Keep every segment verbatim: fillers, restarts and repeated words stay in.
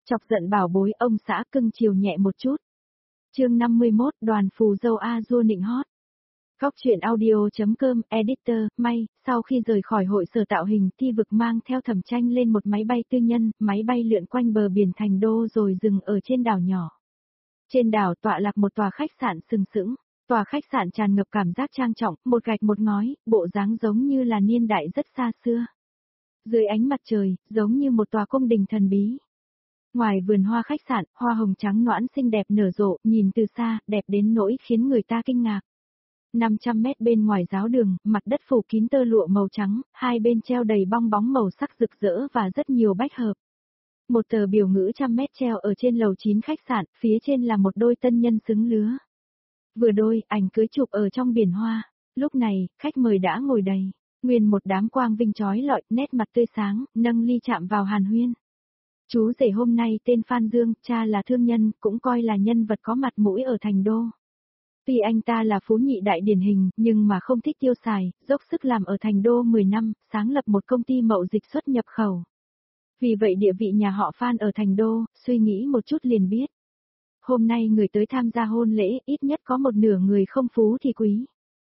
Chọc giận bảo bối ông xã cưng chiều nhẹ một chút. Chương năm mươi mốt đoàn phù dâu A Dua nịnh hót. Góc truyện audio.com, editor, may, sau khi rời khỏi hội sở tạo hình Thi Vực mang theo Thẩm Tranh lên một máy bay tư nhân, máy bay lượn quanh bờ biển Thành Đô rồi dừng ở trên đảo nhỏ. Trên đảo tọa lạc một tòa khách sạn sừng sững, tòa khách sạn tràn ngập cảm giác trang trọng, một gạch một ngói, bộ dáng giống như là niên đại rất xa xưa. Dưới ánh mặt trời, giống như một tòa cung đình thần bí. Ngoài vườn hoa khách sạn, hoa hồng trắng nõn xinh đẹp nở rộ, nhìn từ xa, đẹp đến nỗi khiến người ta kinh ngạc. năm trăm mét bên ngoài giáo đường, mặt đất phủ kín tơ lụa màu trắng, hai bên treo đầy bong bóng màu sắc rực rỡ và rất nhiều bách hợp. Một tờ biểu ngữ trăm mét treo ở trên lầu chín khách sạn, phía trên là một đôi tân nhân xứng lứa. Vừa đôi, ảnh cưới chụp ở trong biển hoa. Lúc này, khách mời đã ngồi đầy. Nguyên một đám quang vinh chói lọi, nét mặt tươi sáng, nâng ly chạm vào hàn huyên. Chú rể hôm nay tên Phan Dương, cha là thương nhân, cũng coi là nhân vật có mặt mũi ở Thành Đô. Tuy anh ta là phú nhị đại điển hình, nhưng mà không thích tiêu xài, dốc sức làm ở Thành Đô mười năm, sáng lập một công ty mậu dịch xuất nhập khẩu. Vì vậy địa vị nhà họ Phan ở Thành Đô, suy nghĩ một chút liền biết. Hôm nay người tới tham gia hôn lễ, ít nhất có một nửa người không phú thì quý.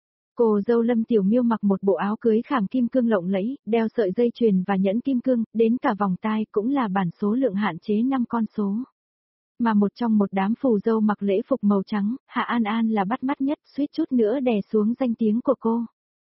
Cô dâu Lâm Tiểu Miêu mặc một bộ áo cưới khảm kim cương lộng lẫy, đeo sợi dây chuyền và nhẫn kim cương, đến cả vòng tai cũng là bản số lượng hạn chế năm con số. Mà một trong một đám phù dâu mặc lễ phục màu trắng, Hạ An An là bắt mắt nhất, suýt chút nữa đè xuống danh tiếng của cô.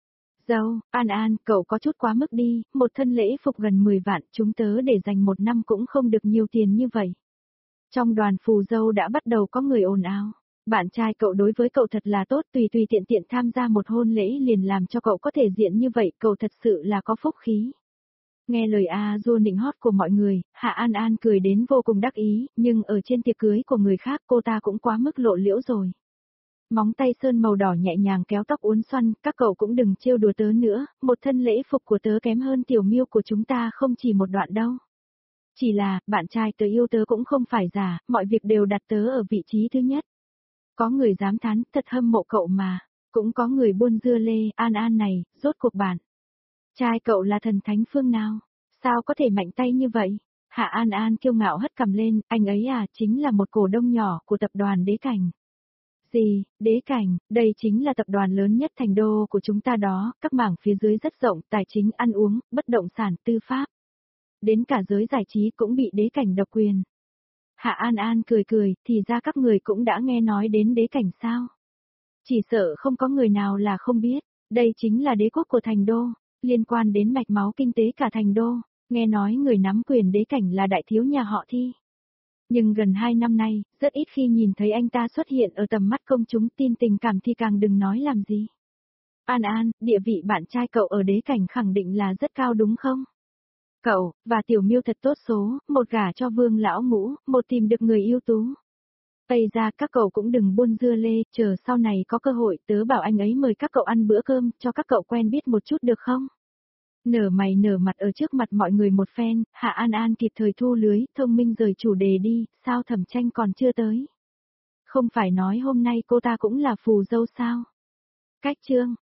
Dâu, An An, cậu có chút quá mức đi, một thân lễ phục gần mười vạn, chúng tớ để dành một năm cũng không được nhiều tiền như vậy. Trong đoàn phù dâu đã bắt đầu có người ồn ào. Bạn trai cậu đối với cậu thật là tốt, tùy tùy tiện tiện tham gia một hôn lễ liền làm cho cậu có thể diện như vậy, cậu thật sự là có phúc khí. Nghe lời A Dua nịnh hót của mọi người, Hạ An An cười đến vô cùng đắc ý, nhưng ở trên tiệc cưới của người khác cô ta cũng quá mức lộ liễu rồi. Móng tay sơn màu đỏ nhẹ nhàng kéo tóc uốn xoăn, các cậu cũng đừng trêu đùa tớ nữa, một thân lễ phục của tớ kém hơn Tiểu Miêu của chúng ta không chỉ một đoạn đâu. Chỉ là, bạn trai tớ yêu tớ cũng không phải giả, mọi việc đều đặt tớ ở vị trí thứ nhất. Có người dám thán, thật hâm mộ cậu mà, cũng có người buôn dưa lê, An An này, rốt cuộc bạn. Trai cậu là thần thánh phương nào? Sao có thể mạnh tay như vậy? Hạ An An kiêu ngạo hất cằm lên, anh ấy à, chính là một cổ đông nhỏ của tập đoàn Đế Cảnh. Gì, Đế Cảnh, đây chính là tập đoàn lớn nhất Thành Đô của chúng ta đó, các mảng phía dưới rất rộng, tài chính, ăn uống, bất động sản, tư pháp. Đến cả giới giải trí cũng bị Đế Cảnh độc quyền. Hạ An An cười cười, thì ra các người cũng đã nghe nói đến Đế Cảnh sao? Chỉ sợ không có người nào là không biết, đây chính là đế quốc của Thành Đô, liên quan đến mạch máu kinh tế cả Thành Đô, nghe nói người nắm quyền Đế Cảnh là đại thiếu nhà họ Thi. Nhưng gần hai năm nay, rất ít khi nhìn thấy anh ta xuất hiện ở tầm mắt công chúng, tin tình cảm thì càng đừng nói làm gì. An An, địa vị bạn trai cậu ở Đế Cảnh khẳng định là rất cao đúng không? Cậu, và Tiểu Miêu thật tốt số, một gả cho Vương lão ngũ, một tìm được người ưu tú. Tây ra các cậu cũng đừng buôn dưa lê, chờ sau này có cơ hội tớ bảo anh ấy mời các cậu ăn bữa cơm, cho các cậu quen biết một chút được không? Nở mày nở mặt ở trước mặt mọi người một phen, Hạ An An kịp thời thu lưới, thông minh rời chủ đề đi, sao Thẩm Tranh còn chưa tới? Không phải nói hôm nay cô ta cũng là phù dâu sao? Cách chương.